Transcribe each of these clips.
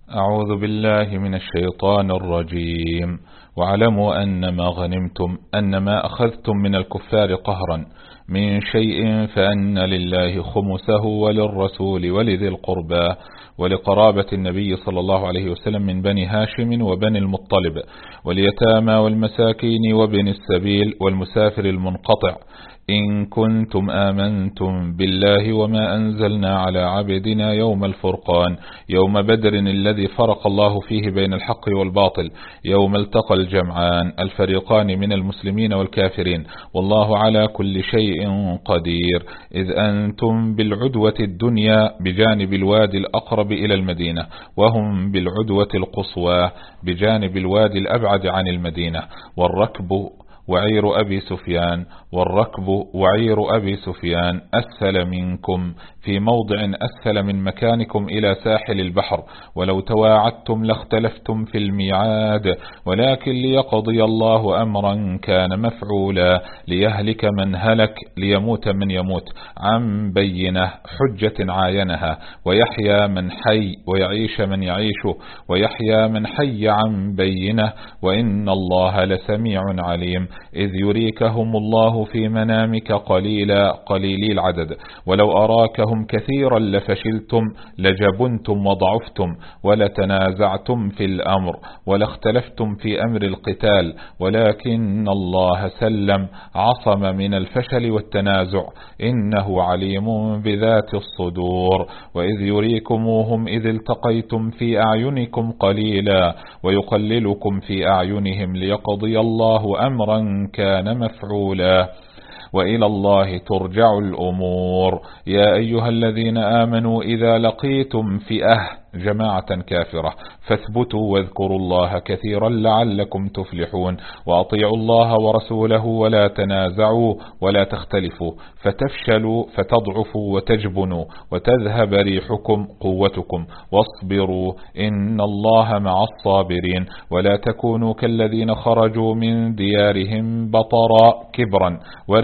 أعوذ بالله من الشيطان الرجيم. واعلموا أنما غنمتم أنما أخذتم من الكفار قهرا من شيء فأن لله خمسه وللرسول ولذي القربى ولقرابة النبي صلى الله عليه وسلم من بني هاشم وبني المطلب واليتامى والمساكين وابن السبيل والمسافر المنقطع إن كنتم آمنتم بالله وما أنزلنا على عبدنا يوم الفرقان يوم بدر الذي فرق الله فيه بين الحق والباطل يوم التقى الجمعان الفريقان من المسلمين والكافرين والله على كل شيء قدير إذ أنتم بالعدوة الدنيا بجانب الوادي الأقرب إلى المدينة وهم بالعدوة القصوى بجانب الوادي الأبعد عن المدينة والركب وعير أبي سفيان أسفل منكم في موضع أسفل من مكانكم إلى ساحل البحر ولو تواعدتم لاختلفتم في الميعاد ولكن ليقضي الله أمرا كان مفعولا ليهلك من هلك ليموت من يموت عن بينة حجة عاينها ويحيى من حي ويعيش من يعيش ويحيى من حي عن بينة وإن الله لسميع عليم إذ يريكهم الله في منامك قليلي العدد ولو أراكهم كثيرا لفشلتم لجبنتم وضعفتم ولتنازعتم في الأمر ولاختلفتم في أمر القتال ولكن الله سلم عصم من الفشل والتنازع إنه عليم بذات الصدور وإذ يريكموهم إذ التقيتم في أعينكم قليلا ويقللكم في أعينهم ليقضي الله أمرا كان مفعولا وإلى الله ترجع الأمور يا أيها الذين آمنوا إذا لقيتم فئة جماعة كافرة فاثبتوا واذكروا الله كثيرا لعلكم تفلحون وأطيعوا الله ورسوله ولا تنازعوا ولا تختلفوا فتفشلوا فتضعفوا وتجبنوا وتذهب ريحكم قوتكم واصبروا إن الله مع الصابرين ولا تكونوا كالذين خرجوا من ديارهم بطرا كبرا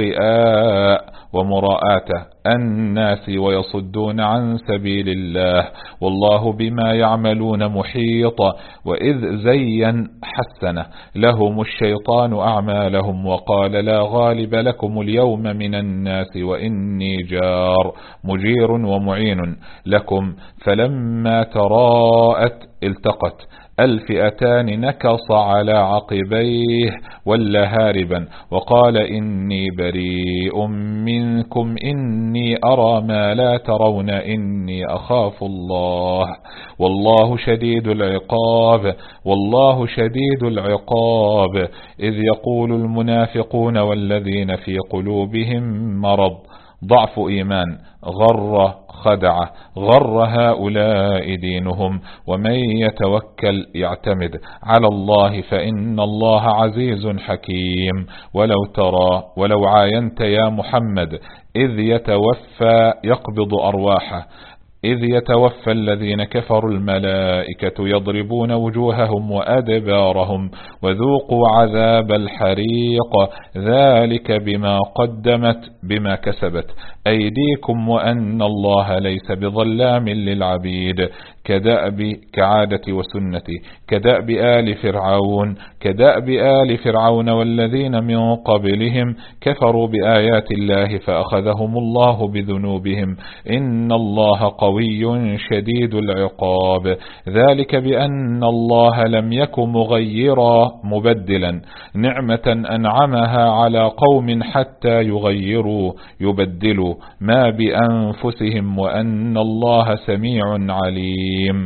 ورئاء ومراءة الناس ويصدون عن سبيل الله والله بما يعملون محيط وإذ زين حسنه لهم الشيطان أعمالهم وقال لا غالب لكم اليوم من الناس وإني جار مجير ومعين لكم فلما تراءت التقت الفئتان نكص على عقبيه ولا هاربا وقال إني بريء منكم إني أرى ما لا ترون إني أخاف الله والله شديد العقاب إذ يقول المنافقون والذين في قلوبهم مرض ضعف إيمان غر هؤلاء دينهم ومن يتوكل يعتمد على الله فإن الله عزيز حكيم ولو عاينت يا محمد إذ يتوفى الذين كفروا الملائكة يضربون وجوههم وأدبارهم وذوقوا عذاب الحريق ذلك بما كسبت أيديكم وأن الله ليس بظلام للعبيد كعادة وسنتي كدأب آل فرعون والذين من قبلهم كفروا بآيات الله فأخذهم الله بذنوبهم إن الله قوي شديد العقاب ذلك بأن الله لم يكن مغيرا مبدلا نعمة أنعمها على قوم حتى يبدلوا ما بأنفسهم وأن الله سميع عليم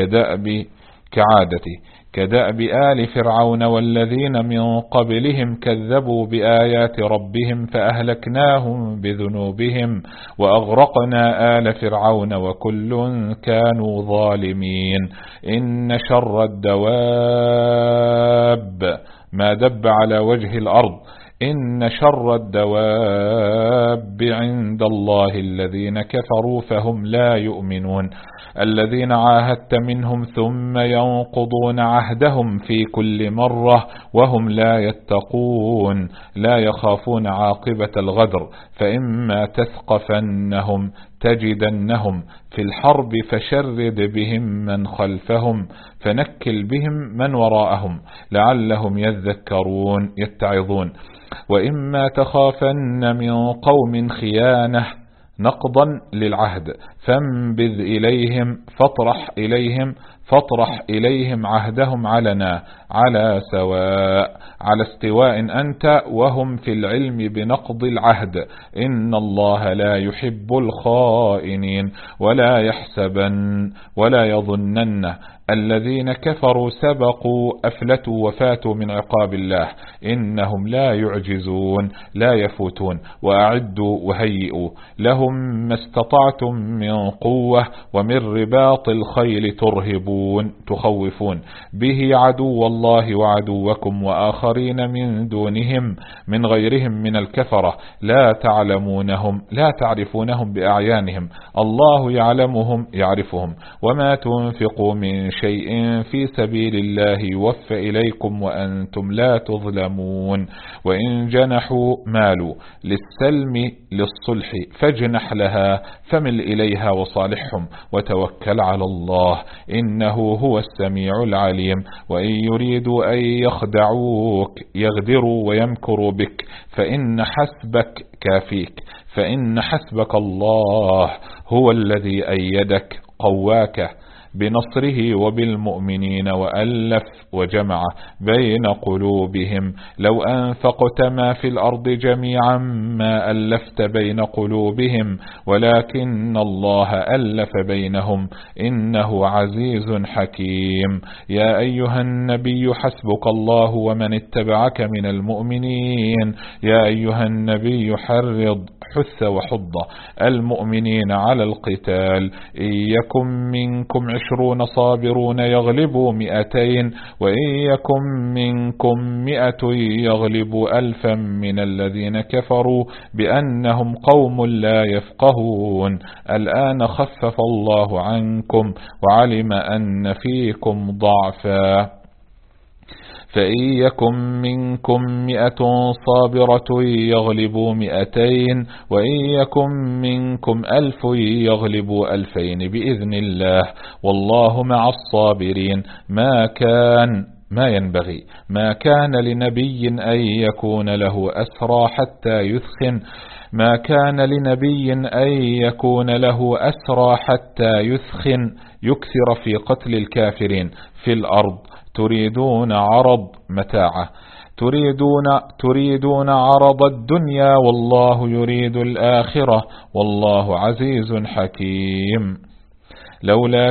كدأب آل فرعون والذين من قبلهم كذبوا بآيات ربهم فأهلكناهم بذنوبهم وأغرقنا آل فرعون وكل كانوا ظالمين إن شر الدواب ما دب على وجه الأرض إن شر الدواب عند الله الذين كفروا فهم لا يؤمنون الذين عاهدت منهم ثم ينقضون عهدهم في كل مرة وهم لا يتقون لا يخافون عاقبة الغدر فإما تثقفنهم تجدنهم في الحرب فشرد بهم من خلفهم فنكل بهم من وراءهم لعلهم يذكرون يتعظون. وإما تخافن من قوم خيانة نقضا للعهد فانبذ إليهم فاطرح إليهم عهدهم علنا على سواء على استواء أنت وهم في العلم بنقض العهد إن الله لا يحب الخائنين. ولا يحسبن ولا يظنن الذين كفروا سبقوا أفلتوا وفاتوا من عقاب الله إنهم لا يعجزون لا يفوتون. وأعدوا وهيئوا لهم ما استطعتم من قوة ومن رباط الخيل تخوفون به عدو الله وعدوكم وآخرين من دونهم من غيرهم من الكفرة لا تعرفونهم بأعيانهم الله يعرفهم. وما تنفقوا من شيء في سبيل الله يوفى إليكم وأنتم لا تظلمون. وإن جنحوا مالوا للسلم للصلح فاجنح لها فمل إليها وصالحهم وتوكل على الله إنه هو السميع العليم. وإن يريدوا أن يخدعوك يغدروا ويمكروا بك فإن حسبك الله هو الذي أيدك قواك بنصره وبالمؤمنين وألف وجمع بين قلوبهم لو أنفقت ما في الأرض جميعا ما ألفت بين قلوبهم ولكن الله ألف بينهم إنه عزيز حكيم. يا أيها النبي حسبك الله ومن اتبعك من المؤمنين. يا أيها النبي حث وحض المؤمنين على القتال إن يكن منكم 20 صابرون يغلبوا 200 وإن يكن منكم 100 يغلبوا 1000 من الذين كفروا بأنهم قوم لا يفقهون. الآن خفف الله عنكم وعلم أن فيكم ضعفا فإن يكن منكم 100 صابرة يغلبوا 200 وإن يكن منكم 1000 يغلبوا 2000 بإذن الله والله مع الصابرين. ما كان لنبي أن يكون له أسرى حتى يثخن يكثر في قتل الكافرين في الأرض تريدون عرض الدنيا والله يريد الآخرة والله عزيز حكيم. لولا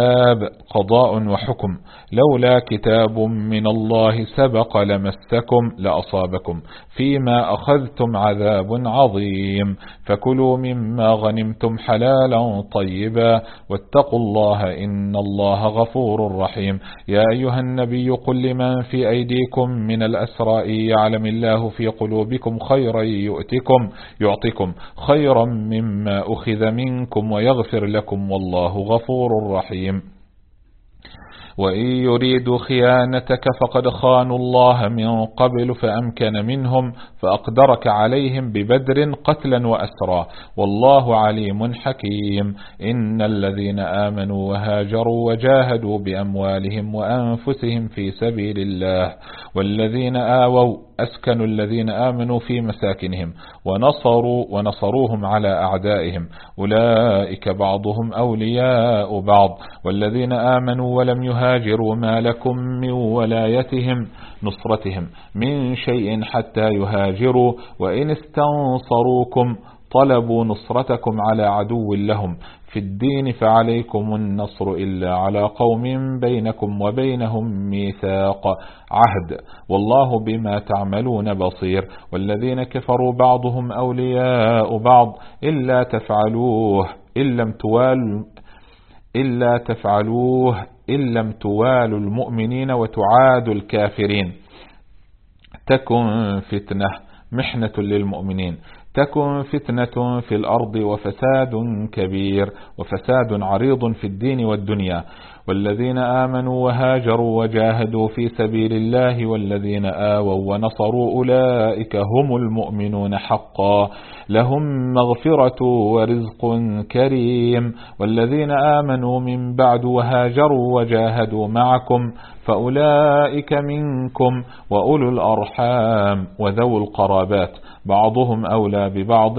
كتاب من الله سبق لمسكم لأصابكم فيما أخذتم عذاب عظيم فكلوا مما غنمتم حلالا طيبا واتقوا الله إن الله غفور رحيم. يا أيها النبي قل لمن في أيديكم من الأسرى يعلم الله في قلوبكم خيرا يعطكم خيرا مما أخذ منكم ويغفر لكم والله غفور رحيم. وإن يريدوا خيانتك فقد خانوا الله من قبل فأمكن منهم فأقدرك عليهم ببدر قتلا وأسرا والله عليم حكيم. إن الذين آمنوا وهاجروا وجاهدوا بأموالهم وأنفسهم في سبيل الله والذين آووا أسكنوا الذين آمنوا في مساكنهم ونصروهم على أعدائهم أولئك بعضهم أولياء بعض والذين آمنوا ولم يهاجروا ما لكم من ولايتهم نصرتهم من شيء حتى يهاجروا وإن استنصروكم طلبوا نصرتكم على عدو لهم في الدين فعليكم النصر إلا على قوم بينكم وبينهم ميثاق عهد والله بما تعملون بصير. والذين كفروا بعضهم أولياء بعض إلا تفعلوه إن لم توالوا المؤمنين وتعادوا الكافرين تكن فتنة محنة للمؤمنين تكن فتنة في الأرض وفساد كبير وفساد عريض في الدين والدنيا. والذين آمنوا وهاجروا وجاهدوا في سبيل الله والذين آووا ونصروا أولئك هم المؤمنون حقا لهم مغفرة ورزق كريم. والذين آمنوا من بعد وهاجروا وجاهدوا معكم فأولئك منكم وأولو الأرحام وذو القرابات بعضهم أولى ببعض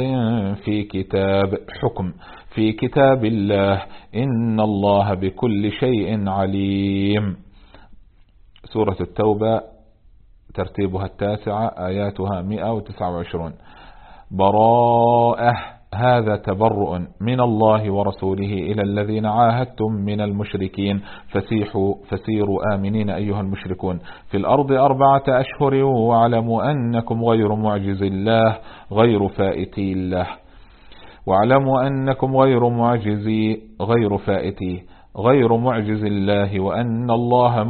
في كتاب الله إن الله بكل شيء عليم. سورة التوبة ترتيبها 9 آياتها 129. براءة هذا تبرؤ من الله ورسوله إلى الذين عاهدتم من المشركين فسيروا آمنين أيها المشركون في الأرض 4 أشهر واعلموا أنكم غير معجز الله غير فائتي الله واعلموا أنكم غير معجز الله وأن الله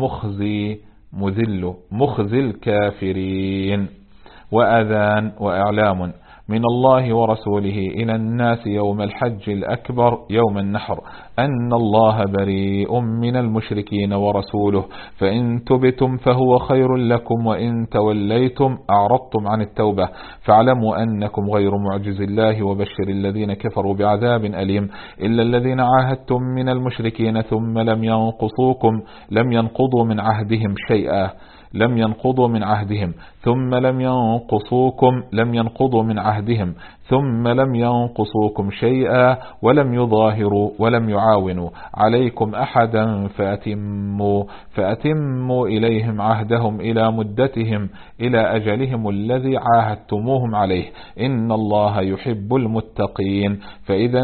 مخزي الكافرين. وأذان وإعلام من الله ورسوله إلى الناس يوم الحج الأكبر يوم النحر أن الله بريء من المشركين ورسوله فإن تبتم فهو خير لكم وإن توليتم أعرضتم عن التوبة فاعلموا أنكم غير معجز الله وبشر الذين كفروا بعذاب أليم. إلا الذين عاهدتم من المشركين ثم لم ينقضوا من عهدهم شيئا لم ينقضوا من عهدهم ثم لم ينقصوكم شيئا ولم يظاهروا ولم يعاونوا عليكم أحدا فأتموا إليهم عهدهم إلى مدتهم إلى أجلهم الذي عاهدتموهم عليه إن الله يحب المتقين. فإذا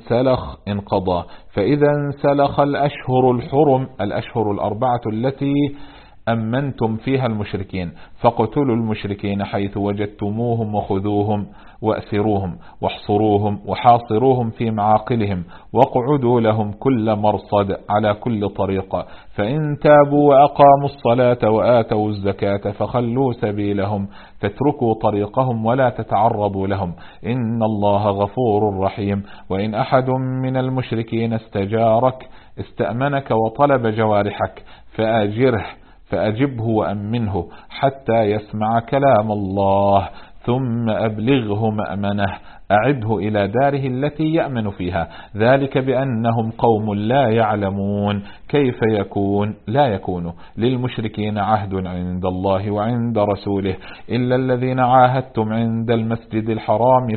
انسلخ الأشهر الحرم الأشهر 4 التي أمنتم فيها المشركين فاقتلوا المشركين حيث وجدتموهم وخذوهم وأسروهم واحصروهم وحاصروهم في معاقلهم واقعدوا لهم كل مرصد على كل طريقة فإن تابوا وأقاموا الصلاة وآتوا الزكاة فخلوا سبيلهم فاتركوا طريقهم ولا تتعرضوا لهم إن الله غفور رحيم. وإن أحد من المشركين استأمنك وطلب جوارحك فأجبه وأمنه حتى يسمع كلام الله ثم أبلغه مأمنه أعده إلى داره التي يأمن فيها ذلك بأنهم قوم لا يعلمون. كيف لا يكون للمشركين عهد عند الله وعند رسوله إلا الذين عاهدتم عند المسجد الحرام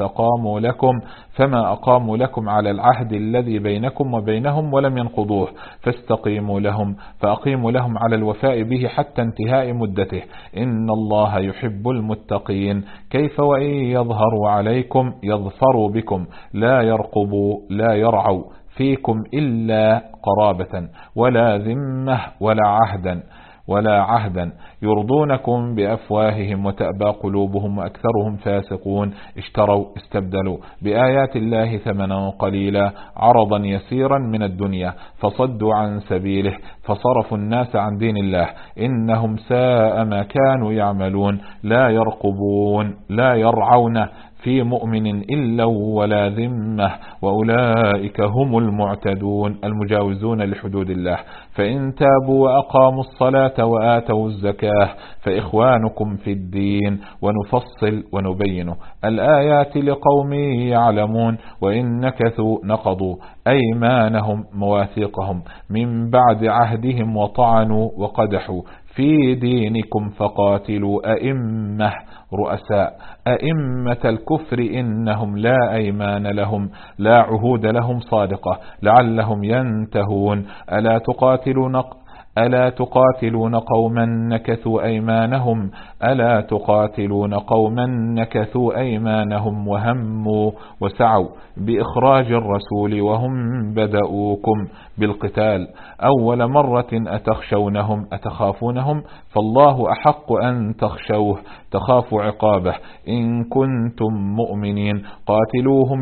فما أقاموا لكم على العهد الذي بينكم وبينهم ولم ينقضوه فأقيموا لهم على الوفاء به حتى انتهاء مدته إن الله يحب المتقين. كيف وإن يظهروا عليكم يظفروا بكم لا يرعوا فيكم إلا قرابة ولا ذمة ولا عهدا يرضونكم بأفواههم وتأبى قلوبهم وأكثرهم فاسقون. استبدلوا بآيات الله ثمنا قليلا عرضا يسيرا من الدنيا فصدوا عن سبيله فصرفوا الناس عن دين الله إنهم ساء ما كانوا يعملون. لا يرعون في مؤمن إلا ولا ذمة وأولئك هم المعتدون المجاوزون لحدود الله. فإن تابوا وأقاموا الصلاة وآتوا الزكاة فإخوانكم في الدين ونفصل ونبين الآيات لقوم يعلمون. وإن نقضوا أيمانهم مواثيقهم من بعد عهدهم وطعنوا وقدحوا في دينكم فقاتلوا أئمة الكفر إنهم لا أيمان لهم لا عهود لهم صادقة لعلهم ينتهون. ألا تقاتلون قوما نكثوا أيمانهم وهموا وسعوا بإخراج الرسول وهم بدأوكم بالقتال أول مرة أتخافونهم فالله أحق أن تخشوه تخافوا عقابه إن كنتم مؤمنين. قاتلوهم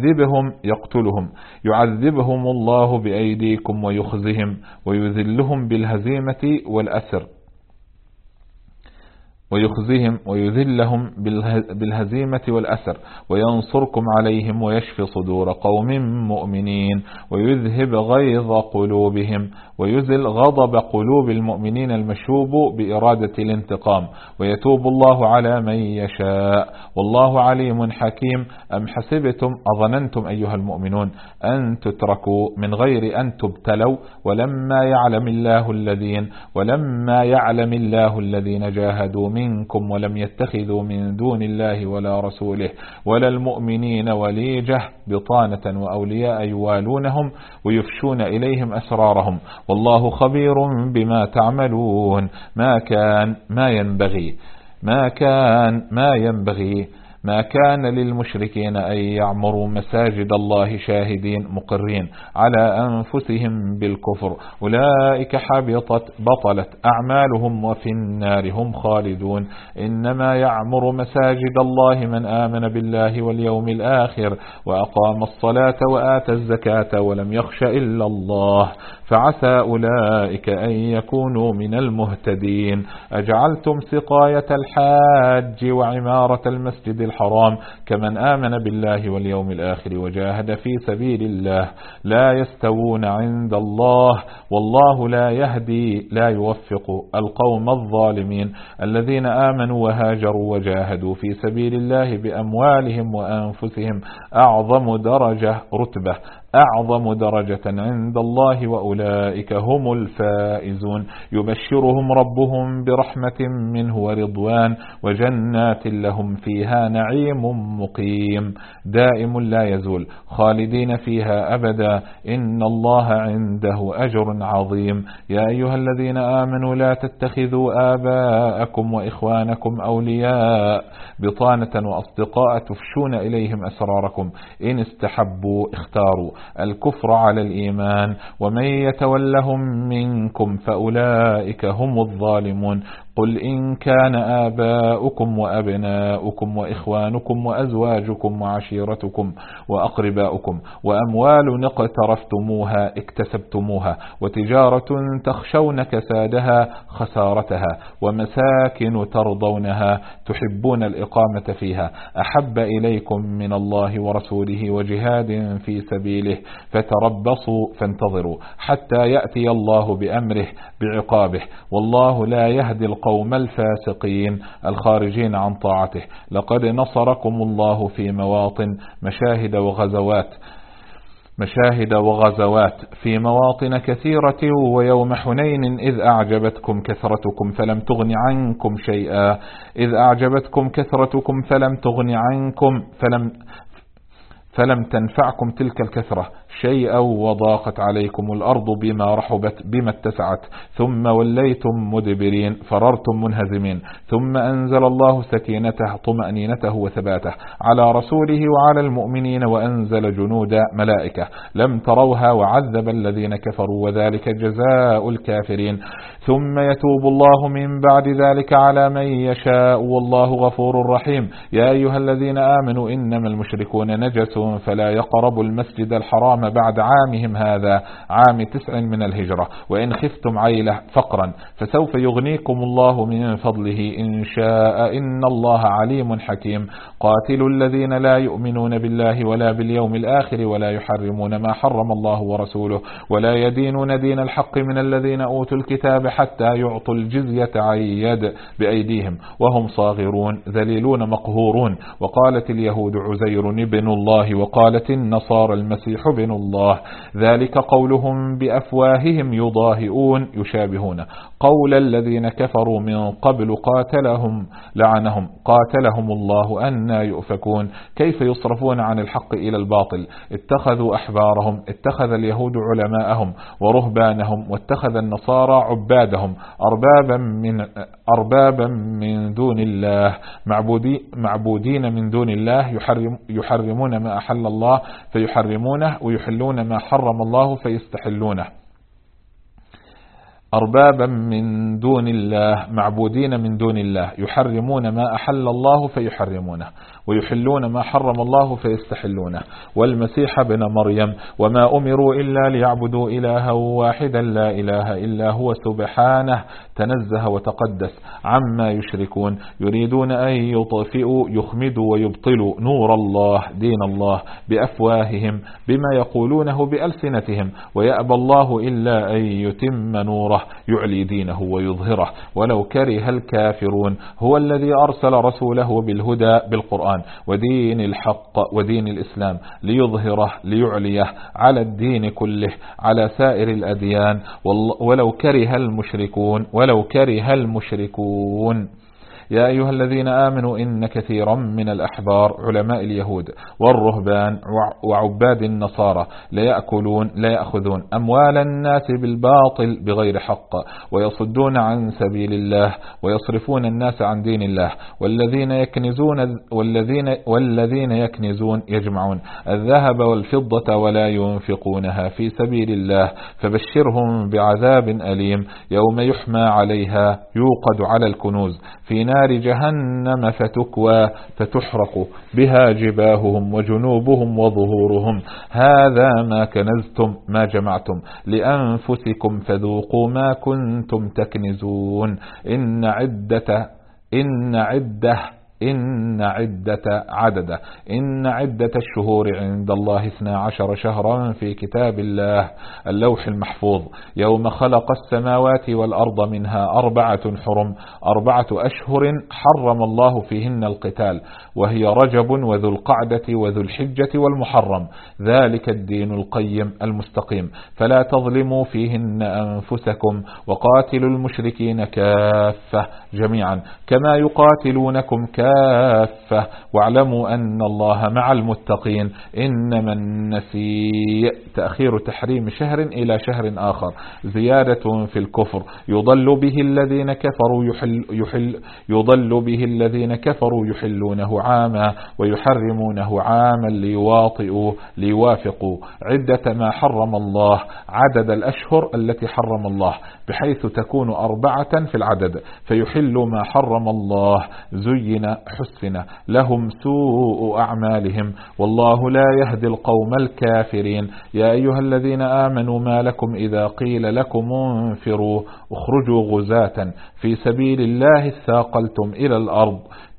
يعذبهم الله بأيديكم ويخزهم ويذلهم بالهزيمة والأسر ويخزيهم ويذلهم بالهزيمة والأسر، وينصركم عليهم ويشفي صدور قوم مؤمنين، ويذهب غيظ قلوبهم، ويزل غضب قلوب المؤمنين المشوب بإرادة الانتقام، ويتوب الله على من يشاء، والله عليم حكيم. أم حسبتم أظننتم أيها المؤمنون أن تتركوا من غير أن تبتلوا ولما يعلم الله الذين جاهدوا منكم ولم يتخذوا من دون الله ولا رسوله ولا المؤمنين وليجة بطانة وأولياء يوالونهم ويفشون إليهم أسرارهم، والله خبير بما تعملون. ما كان للمشركين أن يعمروا مساجد الله شاهدين مقرين على أنفسهم بالكفر، أولئك بطلت أعمالهم وفي النار هم خالدون. إنما يعمر مساجد الله من آمن بالله واليوم الآخر وأقام الصلاة وآتى الزكاة ولم يخش إلا الله، فعسى أولئك أن يكونوا من المهتدين. أجعلتم سقاية الحاج وعمارة المسجد الحرام كمن آمن بالله واليوم الآخر وجاهد في سبيل الله لا يستوون عند الله، والله لا يوفق القوم الظالمين. الذين آمنوا وهاجروا وجاهدوا في سبيل الله بأموالهم وأنفسهم أعظم درجة عند الله وأولئك هم الفائزون. يبشرهم ربهم برحمة منه ورضوان وجنات لهم فيها نعيم مقيم دائم لا يزول خالدين فيها أبدا إن الله عنده أجر عظيم. يا أيها الذين آمنوا لا تتخذوا آباءكم وإخوانكم أولياء بطانة وأصدقاء تفشون إليهم أسراركم إن اختاروا الكفر على الإيمان ومن يتولهم منكم فأولئك هم الظالمون. قل إن كان آباؤكم وأبناؤكم وإخوانكم وأزواجكم وعشيرتكم وأقرباؤكم وأموال اكتسبتموها وتجارة تخشون كسادها خسارتها ومساكن ترضونها تحبون الإقامة فيها أحب إليكم من الله ورسوله وجهاد في سبيله فانتظروا حتى يأتي الله بأمره بعقابه، والله لا يهدي القوم الفاسقين الخارجين عن طاعته. لقد نصركم الله في مواطن مشاهد وغزوات في مواطن كثيرة ويوم حنين إذ أعجبتكم كثرتكم فلم تنفعكم تلك الكثرة شيئا وضاقت عليكم الأرض بما رحبت بما اتسعت ثم وليتم مدبرين فررتم منهزمين، ثم أنزل الله سكينته طمأنينته وثباته على رسوله وعلى المؤمنين وأنزل جنود ملائكة لم تروها وعذب الذين كفروا وذلك جزاء الكافرين. ثم يتوب الله من بعد ذلك على من يشاء والله غفور رحيم. يا أيها الذين آمنوا إنما المشركون نجس فلا يقربوا المسجد الحرام بعد عامهم هذا عام 9 من الهجرة، وإن خفتم عيلة فقرا فسوف يغنيكم الله من فضله إن شاء إن الله عليم حكيم. قاتلوا الذين لا يؤمنون بالله ولا باليوم الآخر ولا يحرمون ما حرم الله ورسوله ولا يدينون دين الحق من الذين أوتوا الكتاب حتى يعطوا الجزية عن يد بأيديهم وهم صاغرون ذليلون مقهورون. وقالت اليهود عزير ابن الله وقالت النصارى المسيح ابن الله ذلك قولهم بأفواههم يشابهون قول الذين كفروا من قبل قاتلهم الله أنى يؤفكون. كيف يصرفون عن الحق إلى الباطل؟ اتخذ اليهود علماءهم ورهبانهم واتخذ النصارى عبادهم أربابا من دون الله معبودين من دون الله يحرمون ما أحل الله فيحرمونه ويحلون ما حرم الله فيستحلونه. أربابا من دون الله، معبودين من دون الله، يحرمون ما أحل الله فيحرمونه، ويحلون ما حرم الله فيستحلونه، والمسيح ابن مريم، وما أمروا إلا ليعبدوا إلها واحدا لا إله إلا هو سبحانه تنزه وتقدس عما يشركون، يريدون أن يطفئوا يخمدوا ويبطلوا نور الله دين الله بأفواههم بما يقولونه بألسنتهم، ويأبى الله إلا أن يتم نوره يعلي دينه ويظهره ولو كره الكافرون. هو الذي أرسل رسوله بالهدى بالقرآن ودين الحق ودين الإسلام ليظهره ليعليه على الدين كله على سائر الأديان ولو كره المشركون. يا أيها الذين آمنوا إن كثيرا من الأحبار علماء اليهود والرهبان وعباد النصارى لا يأخذون أموال الناس بالباطل بغير حق ويصدون عن سبيل الله ويصرفون الناس عن دين الله، والذين يكنزون يجمعون الذهب والفضة ولا ينفقونها في سبيل الله فبشرهم بعذاب أليم يوم يحمى عليها يوقد على الكنوز في نار جهنم فتكوى فتحرق بها جباههم وجنوبهم وظهورهم هذا ما كنزتم ما جمعتم لأنفسكم فذوقوا ما كنتم تكنزون. إن عدة الشهور عند الله 12 شهرا في كتاب الله اللوح المحفوظ يوم خلق السماوات والأرض منها 4 حرم 4 أشهر حرم الله فيهن القتال وهي رجب وذو القعدة وذو الحجة والمحرم ذلك الدين القيم المستقيم فلا تظلموا فيهن أنفسكم وقاتلوا المشركين كافة جميعا كما يقاتلونكم كافة واعلموا أن الله مع المتقين. إنما النسيء تأخير تحريم شهر إلى شهر آخر زيادة في الكفر يضل به الذين كفروا يحلونه عاما ويحرمونه عاما ليوافقوا عدة ما حرم الله عدد الأشهر التي حرم الله بحيث تكون 4 في العدد فيحل ما حرم الله زين حسن لهم سوء أعمالهم والله لا يهدي القوم الكافرين. يا أيها الذين آمنوا ما لكم إذا قيل لكم انفروا اخرجوا غزاة في سبيل الله اثاقلتم إلى الأرض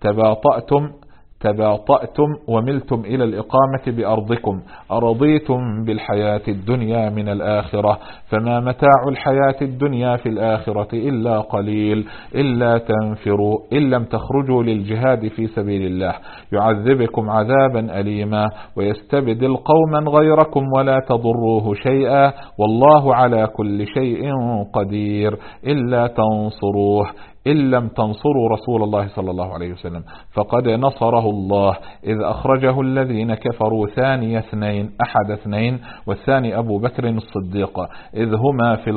تباطأتم وملتم إلى الإقامة بأرضكم أرضيتم بالحياة الدنيا من الآخرة فما متاع الحياة الدنيا في الآخرة إلا قليل إلا تنفروا إن لم تخرجوا للجهاد في سبيل الله يعذبكم عذابا أليما ويستبدل قوما غيركم ولا تضروه شيئا والله على كل شيء قدير. إلا تنصروه إن لم تنصروا رسول الله صلى الله عليه وسلم فقد نصره الله إذ أخرجه الذين كفروا ثاني اثنين أحد اثنين والثاني أبو بكر الصديق إذ هما في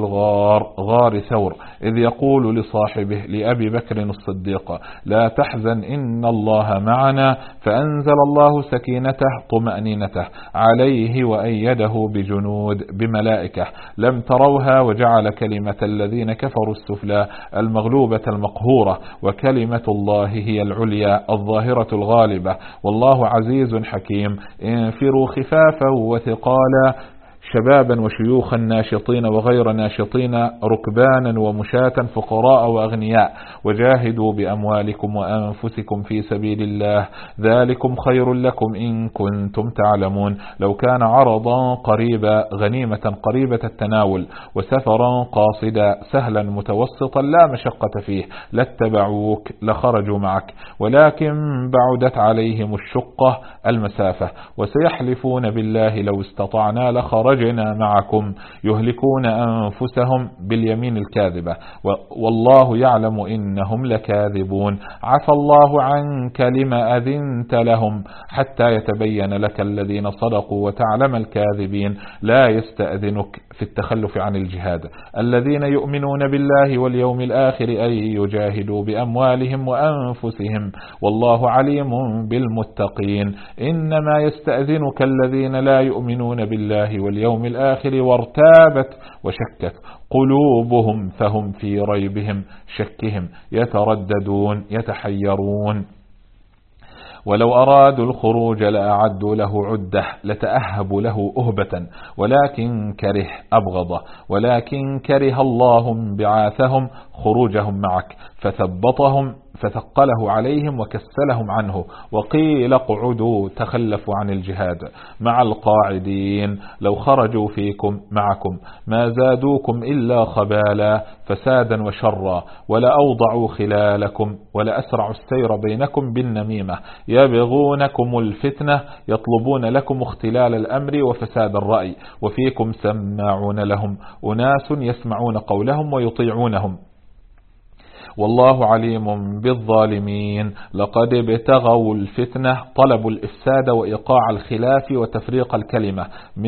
غار ثور إذ يقول لصاحبه لأبي بكر الصديق لا تحزن إن الله معنا فأنزل الله سكينته طمأنينته عليه وأيده بجنود بملائكة لم تروها وجعل كلمة الذين كفروا السفلى المغلوبة المقهورة وكلمة الله هي العليا الظاهرة الغالبة والله عزيز حكيم. انفروا خفافا وثقالا شبابا وشيوخا ناشطين وغير ناشطين ركبانا ومشاة فقراء وأغنياء وجاهدوا بأموالكم وأنفسكم في سبيل الله ذلكم خير لكم إن كنتم تعلمون. لو كان عرضا قريبا غنيمة قريبة التناول وسفرا قاصدا سهلا متوسطا لا مشقة فيه لاتبعوك لخرجوا معك ولكن بعدت عليهم الشقة المسافة وسيحلفون بالله لو استطعنا لخرجنا معكم يهلكون أنفسهم باليمين الكاذبة والله يعلم إنهم لكاذبون. عفى الله عنك لما أذنت لهم حتى يتبين لك الذين صدقوا وتعلم الكاذبين. لا يستأذنك في التخلف عن الجهاد الذين يؤمنون بالله واليوم الآخر أن يجاهدوا بأموالهم وأنفسهم والله عليم بالمتقين. إنما يستأذنك الذين لا يؤمنون بالله واليوم واليوم الآخر وارتابت وشكت قلوبهم فهم في ريبهم شكهم يترددون يتحيرون. ولو أرادوا الخروج لأعدوا له عدة لتأهبوا له أهبة ولكن كره الله بعاثهم خروجهم معك فثقله عليهم وكسلهم عنه وقيل اقعدوا تخلفوا عن الجهاد مع القاعدين. لو خرجوا فيكم معكم ما زادوكم إلا خبالا فسادا وشرا ولأوضعوا خلالكم ولأسرعوا السير بينكم بالنميمة يبغونكم الفتنة يطلبون لكم اختلال الأمر وفساد الرأي وفيكم سماعون لهم أناس يسمعون قولهم ويطيعونهم والله عليم بالظالمين. لقد ابتغوا الفتنة طلبوا الإفساد وإيقاع الخلاف وتفريق الكلمة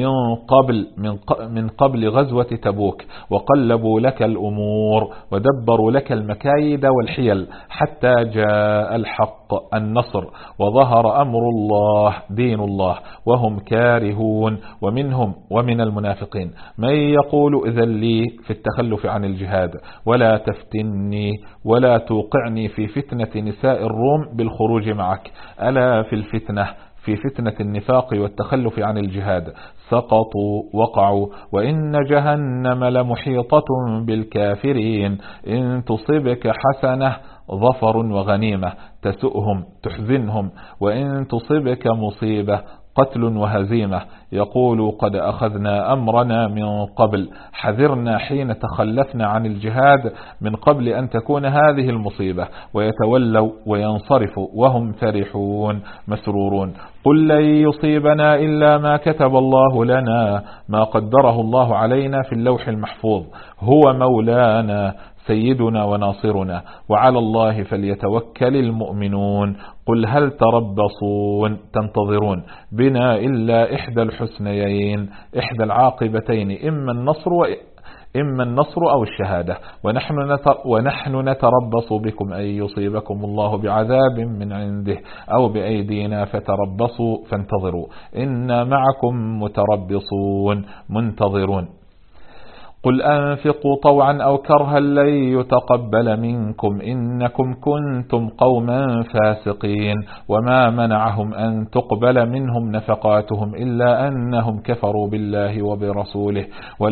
من قبل غزوة تبوك وقلبوا لك الأمور ودبروا لك المكايد والحيل حتى جاء الحق النصر وظهر أمر الله دين الله وهم كارهون. ومنهم ومن المنافقين من يقول إذن لي في التخلف عن الجهاد ولا تفتني ولا توقعني في فتنة نساء الروم بالخروج معك. ألا في فتنة النفاق والتخلف عن الجهاد سقطوا وقعوا وإن جهنم لمحيطة بالكافرين. إن تصبك حسنة ظفر وغنيمة تسؤهم تحزنهم وإن تصبك مصيبة قتل وهزيمة يقول قد أخذنا أمرنا من قبل حذرنا حين تخلفنا عن الجهاد من قبل أن تكون هذه المصيبة ويتولوا وينصرفوا وهم فرحون مسرورون. قل لن يصيبنا إلا ما كتب الله لنا ما قدره الله علينا في اللوح المحفوظ هو مولانا سيدنا وناصرنا وعلى الله فليتوكل المؤمنون. قل هل تربصون تنتظرون بنا إلا إحدى الحسنيين إحدى العاقبتين إما النصر أو الشهادة ونحن نتربص بكم أن يصيبكم الله بعذاب من عنده أو بأيدينا فتربصوا فانتظروا إنا معكم متربصون منتظرون. قل أنفقوا طوعا أو كرها لن يتقبل منكم إنكم كنتم قوما فاسقين. وما منعهم أن تقبل منهم نفقاتهم إلا أنهم كفروا بالله وبرسوله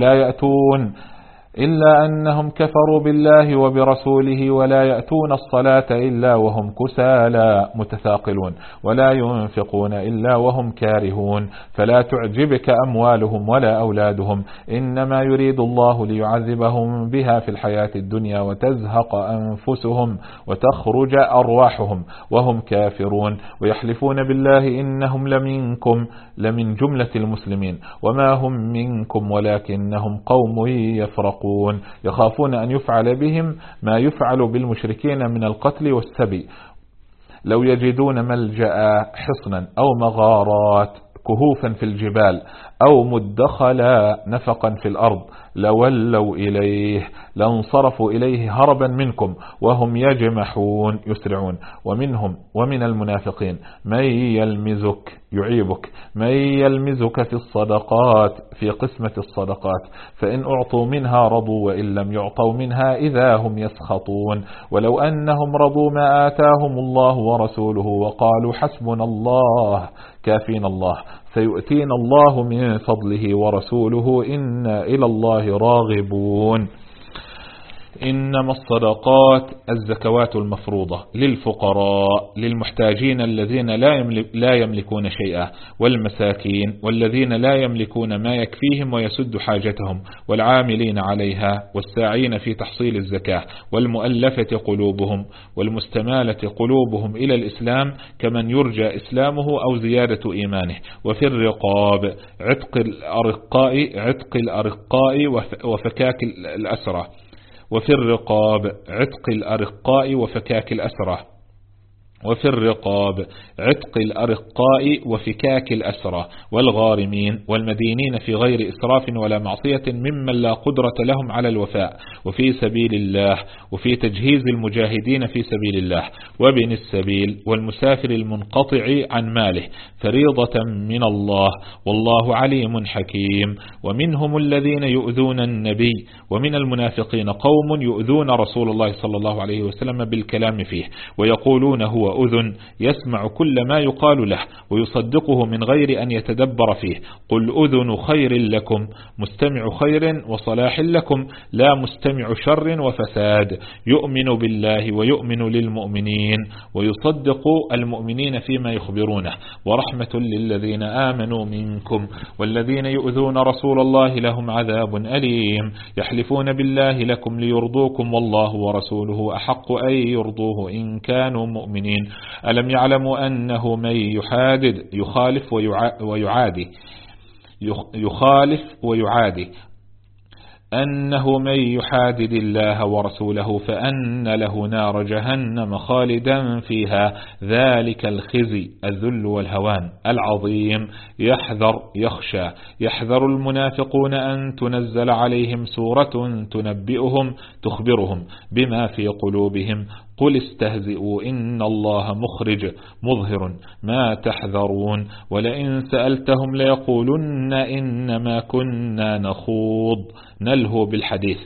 ولا يأتون الصلاة إلا وهم كسالى متثاقلون ولا ينفقون إلا وهم كارهون. فلا تعجبك أموالهم ولا أولادهم إنما يريد الله ليعذبهم بها في الحياة الدنيا وتزهق أنفسهم وتخرج أرواحهم وهم كافرون. ويحلفون بالله إنهم لمن جملة المسلمين وما هم منكم ولكنهم قوم يفرقون. يخافون أن يفعل بهم ما يفعل بالمشركين من القتل والسبي. لو يجدون ملجأ حصنا أو مغارات كهوفا في الجبال أو مدخلا نفقا في الأرض لولوا إليه لانصرفوا إليه هربا منكم وهم يجمحون يسرعون. ومنهم ومن المنافقين من يلمزك في الصدقات في قسمة الصدقات فإن أعطوا منها رضوا وإن لم يعطوا منها إذا هم يسخطون. ولو أنهم رضوا ما آتاهم الله ورسوله وقالوا حسبنا الله كافينا الله سيؤتينا الله من فضله ورسوله إنا إلى الله راغبون. إنما الصدقات الزكوات المفروضة للفقراء للمحتاجين الذين لا يملكون شيئا والمساكين والذين لا يملكون ما يكفيهم ويسد حاجتهم والعاملين عليها والساعين في تحصيل الزكاة والمؤلفة قلوبهم والمستمالة قلوبهم إلى الإسلام كمن يرجى إسلامه أو زيادة إيمانه. وفي الرقاب عتق الأرقاء وفكاك الأسرى وفي الرقاب عتق الأرقاء وفكاك الأسرى والغارمين والمدينين في غير إسراف ولا معصية ممن لا قدرة لهم على الوفاء، وفي سبيل الله، وفي تجهيز المجاهدين في سبيل الله، وابن السبيل والمسافر المنقطع عن ماله فريضة من الله والله عليم حكيم. ومنهم الذين يؤذون النبي ومن المنافقين قوم يؤذون رسول الله صلى الله عليه وسلم بالكلام فيه ويقولون هو أذن يسمع كل ما يقال له ويصدقه من غير أن يتدبر فيه. قل أذن خير لكم، مستمع خير وصلاح لكم، لا مستمع شر وفساد. يؤمن بالله ويؤمن للمؤمنين ويصدق المؤمنين فيما يخبرونه، ورحمة للذين آمنوا منكم. والذين يؤذون رسول الله لهم عذاب أليم. يحلفون بالله لكم ليرضوكم والله ورسوله أحق أن يرضوه إن كانوا مؤمنين. ألم يعلموا أنه من يخالف ويعادي أنه من يحادد الله ورسوله فأن له نار جهنم خالدا فيها ذلك الخزي الذل والهوان العظيم. يحذر المنافقون أن تنزل عليهم سورة تخبرهم بما في قلوبهم قل استهزئوا إن الله مظهر ما تحذرون. ولئن سألتهم ليقولن إنما كنا نخوض نلهو بالحديث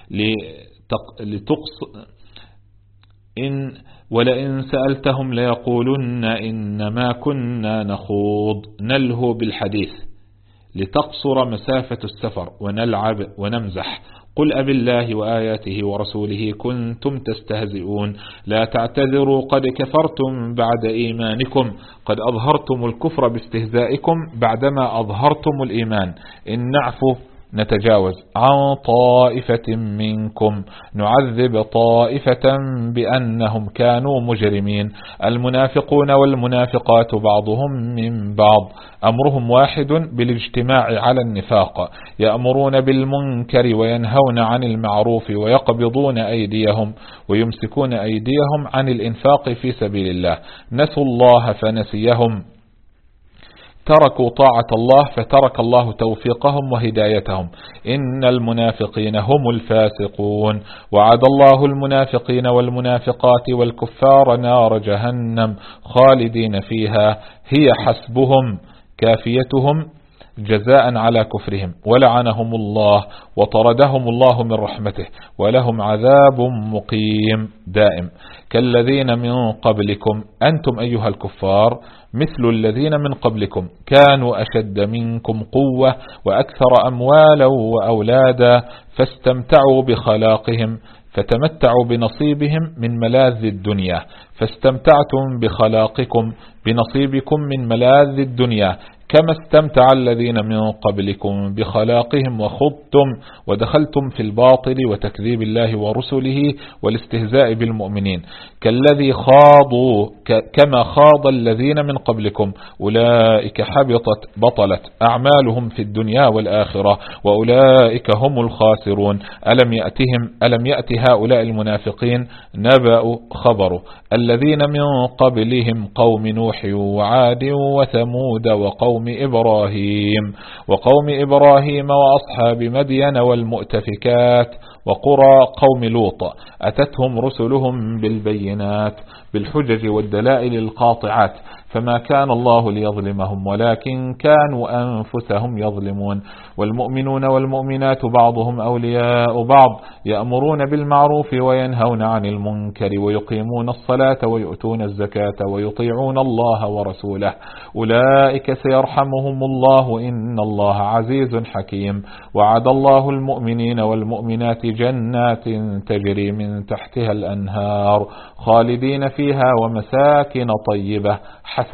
ولئن سألتهم ليقولن إنما كنا نخوض نلهو بالحديث لتقصر مسافة السفر ونلعب ونمزح. قل أب الله وآياته ورسوله كنتم تستهزئون لا تعتذروا قد كفرتم بعد إيمانكم قد أظهرتم الكفر باستهزائكم بعدما أظهرتم الإيمان. إن نعفو نتجاوز عن طائفة منكم نعذب طائفة بأنهم كانوا مجرمين. المنافقون والمنافقات بعضهم من بعض أمرهم واحد بالاجتماع على النفاق. يأمرون بالمنكر وينهون عن المعروف ويقبضون أيديهم ويمسكون أيديهم عن الإنفاق في سبيل الله. نسوا الله فنسيهم. تركوا طاعة الله فترك الله توفيقهم وهدايتهم. إن المنافقين هم الفاسقون. وعد الله المنافقين والمنافقات والكفار نار جهنم خالدين فيها هي حسبهم كافيتهم جزاء على كفرهم ولعنهم الله وطردهم الله من رحمته ولهم عذاب مقيم دائم. كالذين من قبلكم أنتم أيها الكفار مثل الذين من قبلكم كانوا أشد منكم قوة وأكثر أموالا وأولادا فاستمتعوا بخلاقهم فتمتعوا بنصيبهم من ملاذ الدنيا. فاستمتعتم بخلاقكم بنصيبكم من ملاذ الدنيا كما استمتع الذين من قبلكم بخلاقهم وخضتم ودخلتم في الباطل وتكذيب الله ورسله والاستهزاء بالمؤمنين. كالذي خاضوا كما خاض الذين من قبلكم أولئك بطلت أعمالهم في الدنيا والآخرة وأولئك هم الخاسرون. ألم يأت هؤلاء المنافقين نبأ خبره الذين من قبلهم قوم نوح وعاد وثمود وقوم إبراهيم وأصحاب مدين والمؤتفكات وقرى قوم لوط أتتهم رسلهم بالبينات بالحجج والدلائل القاطعات فما كان الله ليظلمهم ولكن كانوا أنفسهم يظلمون. والمؤمنون والمؤمنات بعضهم أولياء بعض يأمرون بالمعروف وينهون عن المنكر ويقيمون الصلاة ويؤتون الزكاة ويطيعون الله ورسوله أولئك سيرحمهم الله إن الله عزيز حكيم. وعد الله المؤمنين والمؤمنات جنات تجري من تحتها الأنهار خالدين فيها ومساكن طيبة حسنة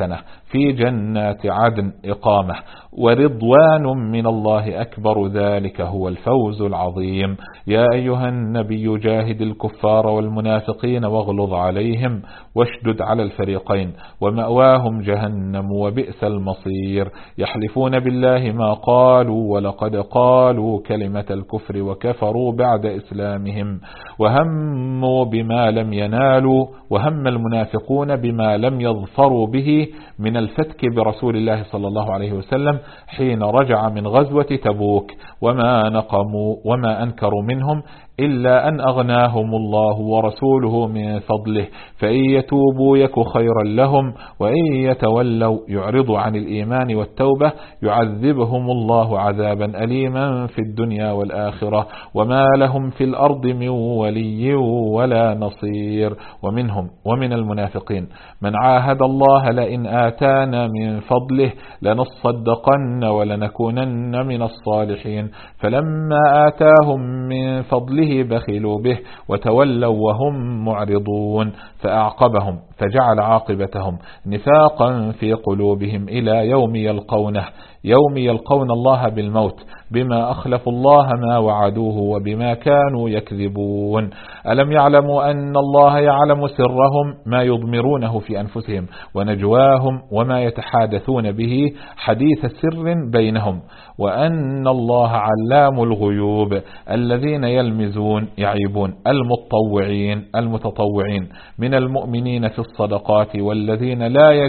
في جنات عدن إقامة، ورضوان من الله أكبر، ذلك هو الفوز العظيم. يا أيها النبي جاهد الكفار والمنافقين واغلظ عليهم واشدد على الفريقين، ومأواهم جهنم وبئس المصير. يحلفون بالله ما قالوا ولقد قالوا كلمة الكفر وكفروا بعد إسلامهم وهموا بما لم ينالوا، وهم المنافقون بما لم يظفروا به من الفتك برسول الله صلى الله عليه وسلم حين رجع من غزوة تبوك، وما نقموا وما أنكروا منهم إلا أن أغناهم الله ورسوله من فضله، فإن يتوبوا يك خيرا لهم، وإن يتولوا يعرضوا عن الإيمان والتوبة يعذبهم الله عذابا أليما في الدنيا والآخرة، وما لهم في الأرض من ولي ولا نصير. ومنهم ومن المنافقين من عاهد الله لئن آتانا من فضله لنصدقن ولنكونن من الصالحين، فلما آتاهم من فضله بخلوا به وتولوا وهم معرضون، فأعقبهم فجعل عاقبتهم نفاقا في قلوبهم إلى يوم يلقون الله بالموت بما أخلفوا الله ما وعدوه وبما كانوا يكذبون. ألم يعلموا أن الله يعلم سرهم ما يضمرونه في أنفسهم ونجواهم وما يتحادثون به حديث سر بينهم، وأن الله علام الغيوب. الذين يلمزون يعيبون المتطوعين من المؤمنين في الصدقات والذين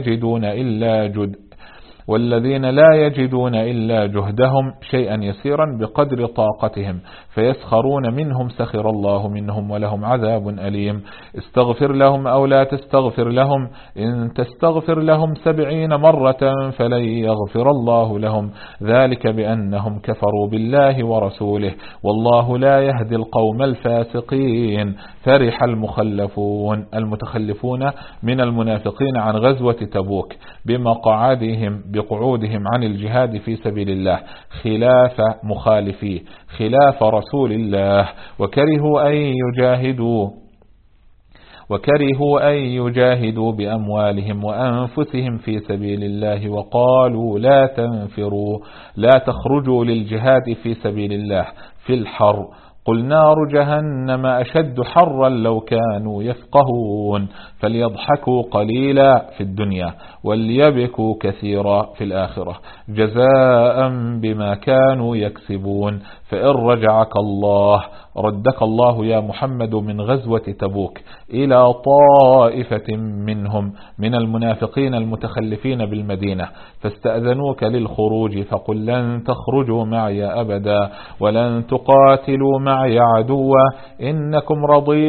لا يجدون إلا جهدهم شيئا يسيرا بقدر طاقتهم فيسخرون منهم سخر الله منهم ولهم عذاب أليم. استغفر لهم أو لا تستغفر لهم، إن تستغفر لهم 70 مرة فلن يغفر الله لهم، ذلك بأنهم كفروا بالله ورسوله والله لا يهدي القوم الفاسقين. فرح المتخلفون من المنافقين عن غزوة تبوك بقعودهم عن الجهاد في سبيل الله خلاف رسول الله، وكرهوا أن يجاهدوا بأموالهم وأنفسهم في سبيل الله، وقالوا لا تخرجوا للجهاد في سبيل الله في الحر، قل نار جهنم أشد حرا لو كانوا يفقهون، فليضحكوا قليلا في الدنيا وليبكوا كثيرا في الآخرة جزاء بما كانوا يكسبون. فإن ردك الله يا محمد من غزوة تبوك إلى طائفة منهم من المنافقين المتخلفين بالمدينة فاستأذنوك للخروج فقل لن تخرجوا معي أبدا ولن تقاتلوا معي عدوا، إنكم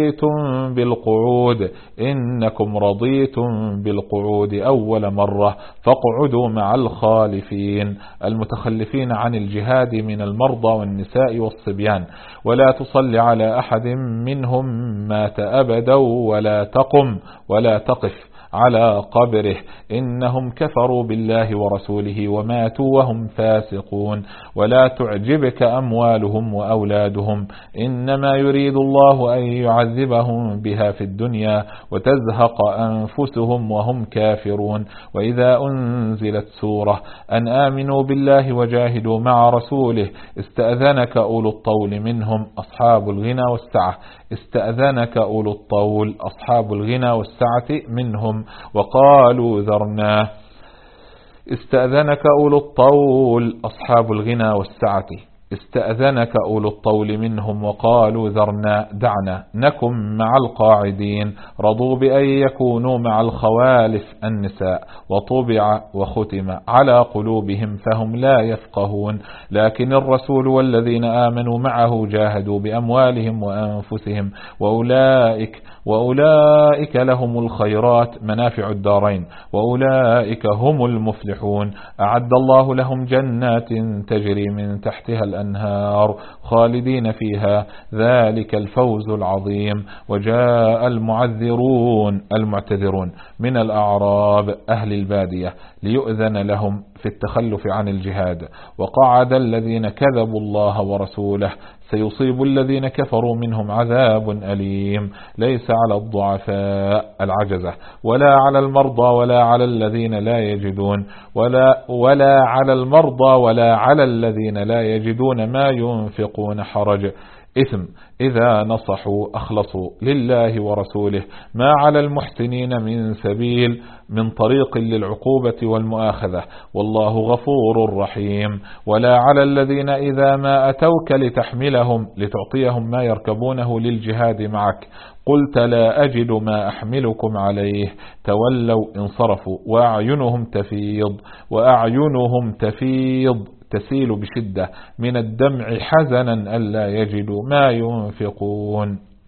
رضيتم بالقعود أول مرة فاقعدوا مع الخالفين المتخلفين عن الجهاد من المرضى والنساء والصبيان، ولا تصل على أحد منهم مات أبدا ولا تقف على قبره، إنهم كفروا بالله ورسوله وماتوا وهم فاسقون. ولا تعجبك أموالهم وأولادهم، إنما يريد الله أن يعذبهم بها في الدنيا وتزهق أنفسهم وهم كافرون. وإذا أنزلت سورة أن آمنوا بالله وجاهدوا مع رسوله استأذنك أولو الطول منهم أصحاب الغنى والسعة منهم وقالوا ذرنا استأذنك أولو الطول منهم وقالوا ذرنا دعنا نكن مع القاعدين، رضوا بأن يكونوا مع الخوالف النساء وطبع وختم على قلوبهم فهم لا يفقهون. لكن الرسول والذين آمنوا معه جاهدوا بأموالهم وأنفسهم وأولئك لهم الخيرات منافع الدارين وأولئك هم المفلحون. أعد الله لهم جنات تجري من تحتها الأنهار خالدين فيها ذلك الفوز العظيم. وجاء المعتذرون من الأعراب أهل البادية ليؤذن لهم في التخلف عن الجهاد، وقعد الذين كذبوا الله ورسوله سيصيب الذين كفروا منهم عذاب أليم ليس على الضعفاء العجزة ولا على المرضى ولا على الذين لا يجدون ولا على المرضى ولا على الذين لا يجدون ما ينفقون حرج إثم إذا نصحوا أخلصوا لله ورسوله ما على المحسنين من سبيل من طريق للعقوبة والمؤاخذة والله غفور رحيم ولا على الذين إذا ما أتوك لتحملهم لتعطيهم ما يركبونه للجهاد معك قلت لا أجد ما أحملكم عليه تولوا انصرفوا وأعينهم تفيض تسيل بشدة من الدمع حزنا ألا يجدوا ما ينفقون